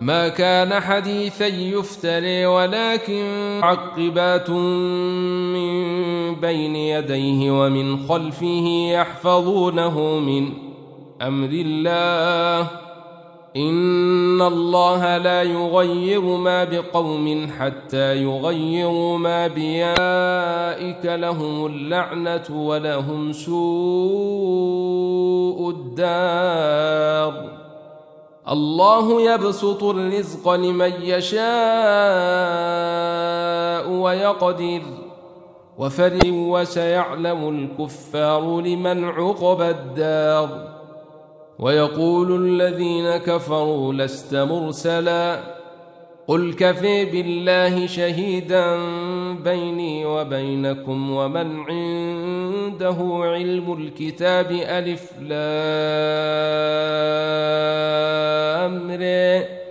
ما كان حديثا يفتري ولكن معقبات من بين يديه ومن خلفه يحفظونه من أمر الله إن الله لا يغير ما بقوم حتى يغيروا ما بأولئك لهم اللعنة ولهم سوء الدار الله يبسط الرزق لمن يشاء ويقدر وسيعلم الكفار لمن عقبى الدار ويقول الذين كفروا لست مرسلا قل كفى بالله شهيدا بيني وبينكم ومن عنده علم الكتاب ألف لام را